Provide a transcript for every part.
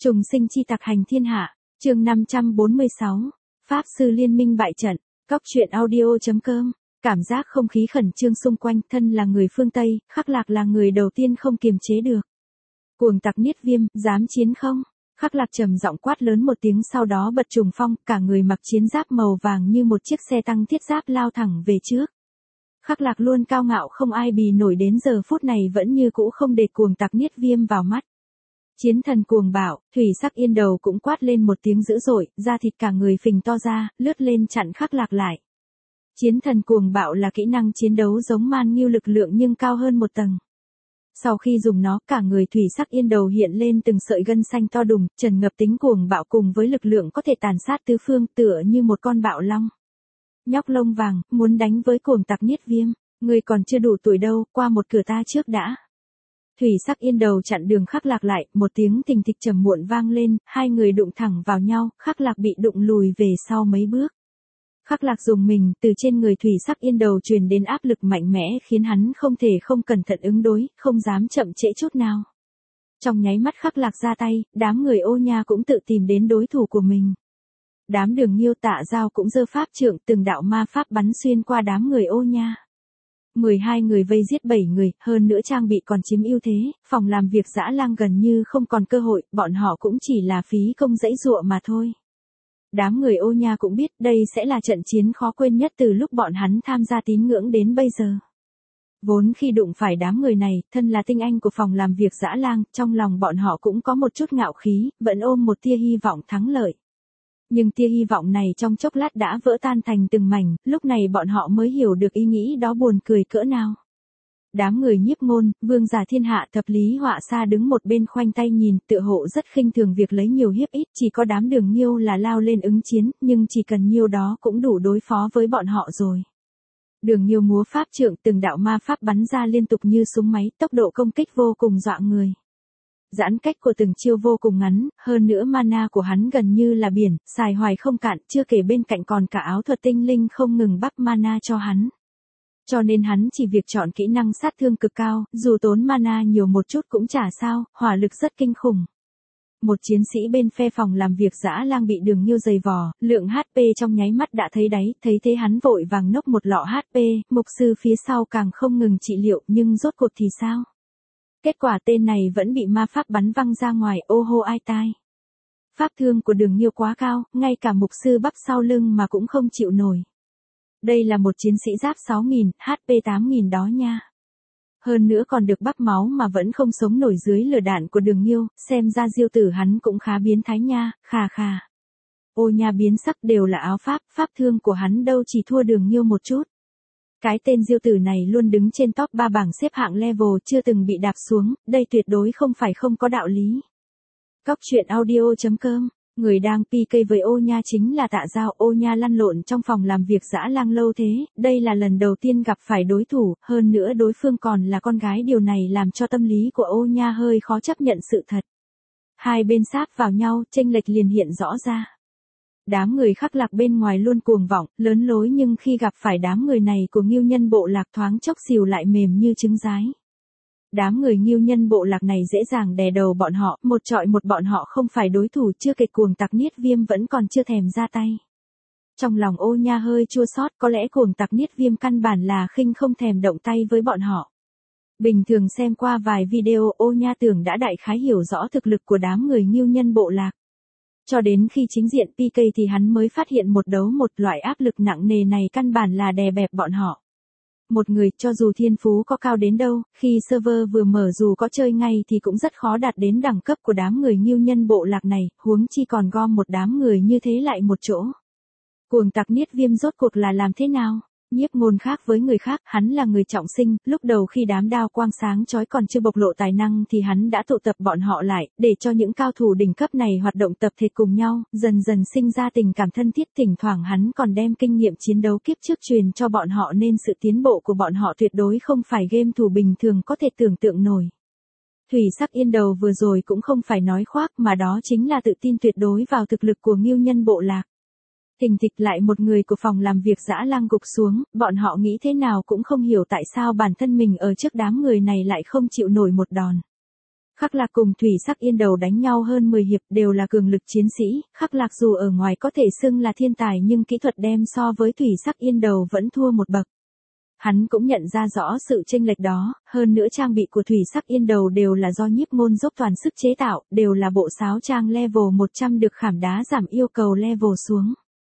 Trùng sinh chi tặc hành thiên hạ, chương 546, Pháp sư liên minh bại trận, Cóc truyện audio.com, cảm giác không khí khẩn trương xung quanh, thân là người phương Tây, Khắc Lạc là người đầu tiên không kiềm chế được. Cuồng tặc Niết Viêm, dám chiến không? Khắc Lạc trầm giọng quát lớn một tiếng, sau đó bật trùng phong, cả người mặc chiến giáp màu vàng như một chiếc xe tăng thiết giáp lao thẳng về trước. Khắc Lạc luôn cao ngạo không ai bì nổi, đến giờ phút này vẫn như cũ không để cuồng tặc Niết Viêm vào mắt. Chiến thần cuồng bạo, Thủy Sắc Yên Đầu cũng quát lên một tiếng dữ dội, da thịt cả người phình to ra, lướt lên chặn Khắc Lạc lại. Chiến thần cuồng bạo là kỹ năng chiến đấu giống Man Ngưu lực lượng nhưng cao hơn một tầng. Sau khi dùng nó, cả người Thủy Sắc Yên Đầu hiện lên từng sợi gân xanh to đùng, tràn ngập tính cuồng bạo cùng với lực lượng có thể tàn sát tứ phương, tựa như một con bạo long. Nhóc lông vàng, muốn đánh với cuồng tặc Niết Viêm, người còn chưa đủ tuổi đâu, qua một cửa ta trước đã. Thủy Sắc Yên Đầu chặn đường Khắc Lạc lại, một tiếng thình thịch trầm muộn vang lên, hai người đụng thẳng vào nhau, Khắc Lạc bị đụng lùi về sau mấy bước. Khắc Lạc dùng mình, từ trên người Thủy Sắc Yên Đầu truyền đến áp lực mạnh mẽ khiến hắn không thể không cẩn thận ứng đối, không dám chậm trễ chút nào. Trong nháy mắt Khắc Lạc ra tay, đám người Ô Nha cũng tự tìm đến đối thủ của mình. Đám Đường Nghiêu Tạ Dao cũng giơ pháp trượng, từng đạo ma pháp bắn xuyên qua đám người Ô Nha. 12 người vây giết 7 người, hơn nữa trang bị còn chiếm ưu thế, phòng làm việc Dã Lang gần như không còn cơ hội, bọn họ cũng chỉ là phí công dãy dụa mà thôi. Đám người Ô Nha cũng biết đây sẽ là trận chiến khó quên nhất từ lúc bọn hắn tham gia tín ngưỡng đến bây giờ. Vốn khi đụng phải đám người này, thân là tinh anh của phòng làm việc Dã Lang, trong lòng bọn họ cũng có một chút ngạo khí, vẫn ôm một tia hy vọng thắng lợi. Nhưng tia hy vọng này trong chốc lát đã vỡ tan thành từng mảnh, lúc này bọn họ mới hiểu được ý nghĩ đó buồn cười cỡ nào. Đám người Nhiếp Ngôn, Vương giả thiên hạ, Thập Lý Họa Sa đứng một bên khoanh tay nhìn, tựa hộ rất khinh thường việc lấy nhiều hiếp ít, chỉ có đám Đường Nghiêu là lao lên ứng chiến, nhưng chỉ cần nhiêu đó cũng đủ đối phó với bọn họ rồi. Đường Nghiêu múa pháp trượng, từng đạo ma pháp bắn ra liên tục như súng máy, tốc độ công kích vô cùng dọa người. Giãn cách của từng chiêu vô cùng ngắn, hơn nữa mana của hắn gần như là biển, xài hoài không cạn, chưa kể bên cạnh còn cả áo thuật tinh linh không ngừng bắp mana cho hắn. Cho nên hắn chỉ việc chọn kỹ năng sát thương cực cao, dù tốn mana nhiều một chút cũng chả sao, hỏa lực rất kinh khủng. Một chiến sĩ bên phe phòng làm việc Dã Lang bị Đường Nghiêu giày vò, lượng HP trong nháy mắt đã thấy đáy, thấy thế hắn vội vàng nốc một lọ HP, mục sư phía sau càng không ngừng trị liệu, nhưng rốt cuộc thì sao? Kết quả tên này vẫn bị ma pháp bắn văng ra ngoài, ô hô ai tai. Pháp thương của Đường Nghiêu quá cao, ngay cả mục sư bắp sau lưng mà cũng không chịu nổi. Đây là một chiến sĩ giáp 6.000, HP 8.000 đó nha. Hơn nữa còn được bắp máu mà vẫn không sống nổi dưới lửa đạn của Đường Nghiêu, xem ra diêu tử hắn cũng khá biến thái nha, khà khà. Ô Nha biến sắc, đều là áo pháp, pháp thương của hắn đâu chỉ thua Đường Nghiêu một chút. Cái tên diêu tử này luôn đứng trên top 3 bảng xếp hạng level, chưa từng bị đạp xuống, đây tuyệt đối không phải không có đạo lý. Cóc truyện audio.com, người đang PK với Ô Nha chính là Tạ Dao. Ô Nha lăn lộn trong phòng làm việc Dã Lang lâu thế, đây là lần đầu tiên gặp phải đối thủ, hơn nữa đối phương còn là con gái, điều này làm cho tâm lý của Ô Nha hơi khó chấp nhận sự thật. Hai bên sáp vào nhau, chênh lệch liền hiện rõ ra. Đám người Khắc Lạc bên ngoài luôn cuồng vọng, lớn lối, nhưng khi gặp phải đám người này của Ngưu Nhân Bộ Lạc thoáng chốc xìu lại mềm như trứng rái. Đám người Ngưu Nhân Bộ Lạc này dễ dàng đè đầu bọn họ, một trọi một bọn họ không phải đối thủ, chưa kể cuồng tặc Niết Viêm vẫn còn chưa thèm ra tay. Trong lòng Ô Nha hơi chua xót, có lẽ cuồng tặc Niết Viêm căn bản là khinh không thèm động tay với bọn họ. Bình thường xem qua vài video, Ô Nha tưởng đã đại khái hiểu rõ thực lực của đám người Ngưu Nhân Bộ Lạc. Cho đến khi chính diện PK thì hắn mới phát hiện một đấu một, loại áp lực nặng nề này căn bản là đè bẹp bọn họ. Một người, cho dù thiên phú có cao đến đâu, khi server vừa mở dù có chơi ngay thì cũng rất khó đạt đến đẳng cấp của đám người Ngưu Nhân Bộ Lạc này, huống chi còn gom một đám người như thế lại một chỗ. Cuồng tặc Niết Viêm rốt cuộc là làm thế nào? Nhiếp Ngôn khác với người khác, hắn là người trọng sinh, lúc đầu khi đám đao quang sáng chói còn chưa bộc lộ tài năng thì hắn đã tụ tập bọn họ lại, để cho những cao thủ đỉnh cấp này hoạt động tập thể cùng nhau, dần dần sinh ra tình cảm thân thiết, thỉnh thoảng hắn còn đem kinh nghiệm chiến đấu kiếp trước truyền cho bọn họ, nên sự tiến bộ của bọn họ tuyệt đối không phải game thủ bình thường có thể tưởng tượng nổi. Thủy Sắc Yên Đầu vừa rồi cũng không phải nói khoác, mà đó chính là tự tin tuyệt đối vào thực lực của Ngưu Nhân Bộ Lạc. Thình thịch lại một người của phòng làm việc Dã Lang gục xuống, bọn họ nghĩ thế nào cũng không hiểu tại sao bản thân mình ở trước đám người này lại không chịu nổi một đòn. Khắc Lạc cùng Thủy Sắc Yên Đầu đánh nhau hơn 10 hiệp đều là cường lực chiến sĩ, Khắc Lạc dù ở ngoài có thể xưng là thiên tài nhưng kỹ thuật đem so với Thủy Sắc Yên Đầu vẫn thua một bậc. Hắn cũng nhận ra rõ sự chênh lệch đó, hơn nữa trang bị của Thủy Sắc Yên Đầu đều là do Nhiếp Môn dốc toàn sức chế tạo, đều là bộ sáo trang level 100 được khảm đá giảm yêu cầu level xuống.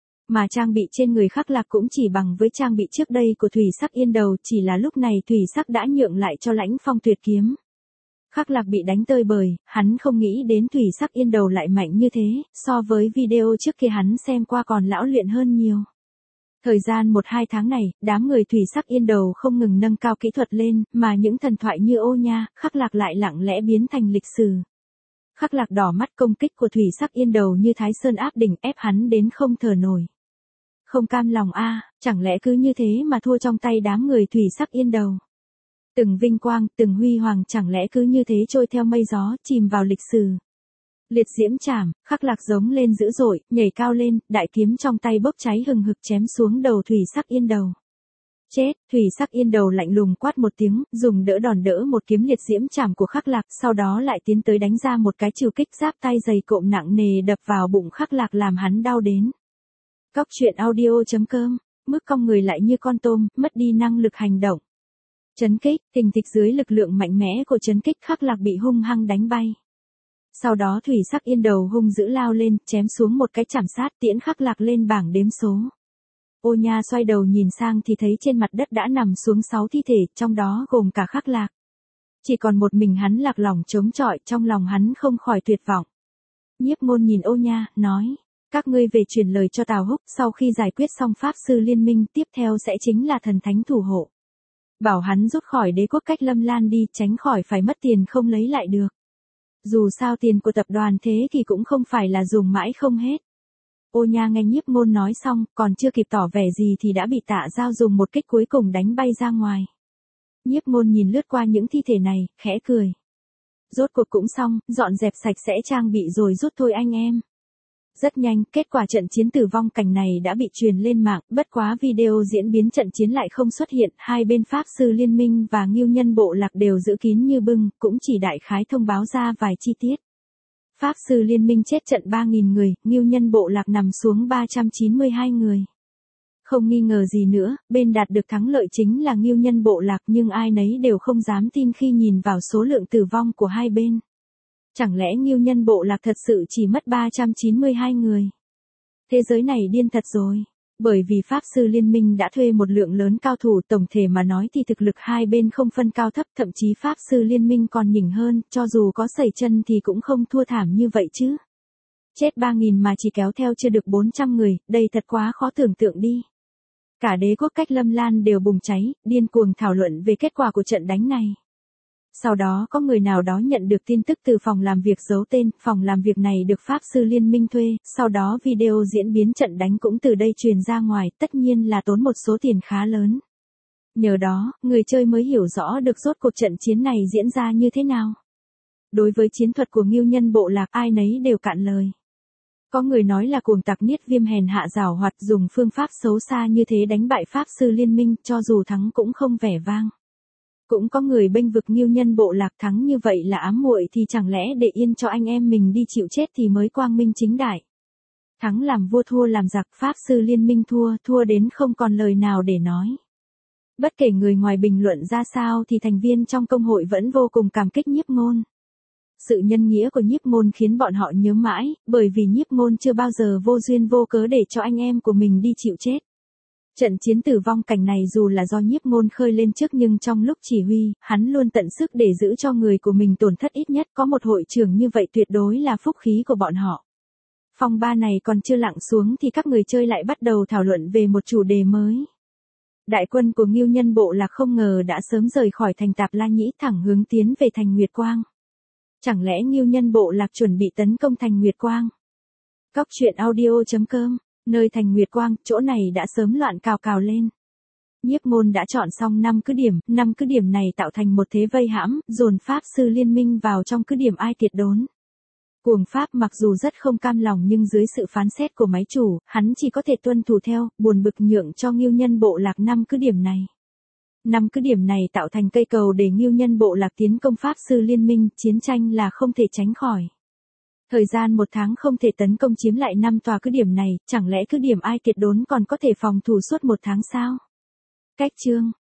Mà trang bị trên người Khắc Lạc cũng chỉ bằng với trang bị trước đây của Thủy Sắc Yên Đầu, chỉ là lúc này Thủy Sắc đã nhượng lại cho Lãnh Phong tuyệt kiếm. Khắc Lạc bị đánh tơi bời, hắn không nghĩ đến Thủy Sắc Yên Đầu lại mạnh như thế, so với video trước kia hắn xem qua còn lão luyện hơn nhiều. Thời gian 1-2 tháng này, đám người Thủy Sắc Yên Đầu không ngừng nâng cao kỹ thuật lên, mà những thần thoại như Ô Nha, Khắc Lạc lại lặng lẽ biến thành lịch sử. Khắc Lạc đỏ mắt công kích của Thủy Sắc Yên Đầu như Thái Sơn áp đỉnh ép hắn đến không thở nổi. Không cam lòng a, chẳng lẽ cứ như thế mà thua trong tay đám người Thủy Sắc Yên Đầu. Từng vinh quang, từng huy hoàng chẳng lẽ cứ như thế trôi theo mây gió, chìm vào lịch sử. Liệt diễm chảm, Khắc Lạc giống lên dữ dội, nhảy cao lên, đại kiếm trong tay bốc cháy hừng hực chém xuống đầu Thủy Sắc Yên Đầu. Chết, Thủy Sắc Yên Đầu lạnh lùng quát một tiếng, dùng đỡ đòn đỡ một kiếm liệt diễm chảm của Khắc Lạc, sau đó lại tiến tới đánh ra một cái trừ kích giáp tay dày cộm nặng nề đập vào bụng Khắc Lạc làm hắn đau đến. Cóc truyện audio.com, mức cong người lại như con tôm, mất đi năng lực hành động. Chấn kích, thình thịch dưới lực lượng mạnh mẽ của chấn kích Khắc Lạc bị hung hăng đánh bay. Sau đó Thủy Sắc Yên Đầu hung dữ lao lên, chém xuống một cái chảm sát tiễn Khắc Lạc lên bảng đếm số. Ô Nha xoay đầu nhìn sang thì thấy trên mặt đất đã nằm xuống 6 thi thể, trong đó gồm cả Khắc Lạc. Chỉ còn một mình hắn lạc lòng chống chọi, trong lòng hắn không khỏi tuyệt vọng. Nhiếp Môn nhìn Ô Nha, nói, các ngươi về truyền lời cho Tào Húc, sau khi giải quyết xong Pháp Sư Liên Minh, tiếp theo sẽ chính là thần thánh thủ hộ. Bảo hắn rút khỏi đế quốc Cách Lâm Lan đi, tránh khỏi phải mất tiền không lấy lại được. Dù sao tiền của tập đoàn thế thì cũng không phải là dùng mãi không hết. Ô Nha nghe Nhiếp Môn nói xong, còn chưa kịp tỏ vẻ gì thì đã bị Tạ Giao dùng một kích cuối cùng đánh bay ra ngoài. Nhiếp Môn nhìn lướt qua những thi thể này, khẽ cười. Rốt cuộc cũng xong, dọn dẹp sạch sẽ trang bị rồi rút thôi anh em. Rất nhanh, kết quả trận chiến tử vong cảnh này đã bị truyền lên mạng, bất quá video diễn biến trận chiến lại không xuất hiện, hai bên Pháp Sư Liên Minh và Ngưu Nhân Bộ Lạc đều giữ kín như bưng, cũng chỉ đại khái thông báo ra vài chi tiết. Pháp Sư Liên Minh chết trận 3.000 người, Ngưu Nhân Bộ Lạc nằm xuống 392 người. Không nghi ngờ gì nữa, bên đạt được thắng lợi chính là Ngưu Nhân Bộ Lạc nhưng ai nấy đều không dám tin khi nhìn vào số lượng tử vong của hai bên. Chẳng lẽ Ngưu Nhân Bộ Lạc thật sự chỉ mất 392 người? Thế giới này điên thật rồi. Bởi vì Pháp Sư Liên Minh đã thuê một lượng lớn cao thủ, tổng thể mà nói thì thực lực hai bên không phân cao thấp, thậm chí Pháp Sư Liên Minh còn nhỉnh hơn, cho dù có sẩy chân thì cũng không thua thảm như vậy chứ. Chết 3.000 mà chỉ kéo theo chưa được 400 người, đây thật quá khó tưởng tượng đi. Cả đế quốc Cách Lâm Lan đều bùng cháy, điên cuồng thảo luận về kết quả của trận đánh này. Sau đó có người nào đó nhận được tin tức từ phòng làm việc giấu tên, phòng làm việc này được Pháp Sư Liên Minh thuê, sau đó video diễn biến trận đánh cũng từ đây truyền ra ngoài, tất nhiên là tốn một số tiền khá lớn. Nhờ đó, người chơi mới hiểu rõ được rốt cuộc trận chiến này diễn ra như thế nào. Đối với chiến thuật của Ngưu Nhân Bộ Lạc ai nấy đều cạn lời. Có người nói là cuồng tặc Niết Viêm hèn hạ giảo hoạt dùng phương pháp xấu xa như thế đánh bại Pháp Sư Liên Minh, cho dù thắng cũng không vẻ vang. Cũng có người bênh vực Ngưu Nhân Bộ Lạc thắng như vậy là ám muội thì chẳng lẽ để yên cho anh em mình đi chịu chết thì mới quang minh chính đại. Thắng làm vua thua làm giặc, Pháp Sư Liên Minh thua đến không còn lời nào để nói. Bất kể người ngoài bình luận ra sao thì thành viên trong công hội vẫn vô cùng cảm kích Nhiếp Môn. Sự nhân nghĩa của Nhiếp Môn khiến bọn họ nhớ mãi, bởi vì Nhiếp Môn chưa bao giờ vô duyên vô cớ để cho anh em của mình đi chịu chết. Trận chiến tử vong cảnh này dù là do Nhiếp Môn khơi lên trước nhưng trong lúc chỉ huy, hắn luôn tận sức để giữ cho người của mình tổn thất ít nhất, có một hội trưởng như vậy tuyệt đối là phúc khí của bọn họ. Phong ba này còn chưa lặng xuống thì các người chơi lại bắt đầu thảo luận về một chủ đề mới. Đại quân của Ngưu Nhân Bộ Lạc không ngờ đã sớm rời khỏi thành Tạp La Nhĩ thẳng hướng tiến về thành Nguyệt Quang. Chẳng lẽ Ngưu Nhân Bộ Lạc chuẩn bị tấn công thành Nguyệt Quang? Cóc truyện audio.com, nơi thành Nguyệt Quang, chỗ này đã sớm loạn cào cào lên. Nhiếp Môn đã chọn xong 5 cứ điểm này tạo thành một thế vây hãm, dồn Pháp Sư Liên Minh vào trong cứ điểm ai tiệt đốn. Cuồng Pháp mặc dù rất không cam lòng nhưng dưới sự phán xét của máy chủ, hắn chỉ có thể tuân thủ theo, buồn bực nhượng cho Ngưu Nhân Bộ Lạc 5 cứ điểm này. 5 cứ điểm này tạo thành cây cầu để Ngưu Nhân bộ lạc tiến công Pháp sư liên minh, chiến tranh là không thể tránh khỏi. Thời gian 1 tháng không thể tấn công chiếm lại 5 tòa cứ điểm này, chẳng lẽ cứ điểm Ai Kiệt Đốn còn có thể phòng thủ suốt 1 tháng sao? Cách chương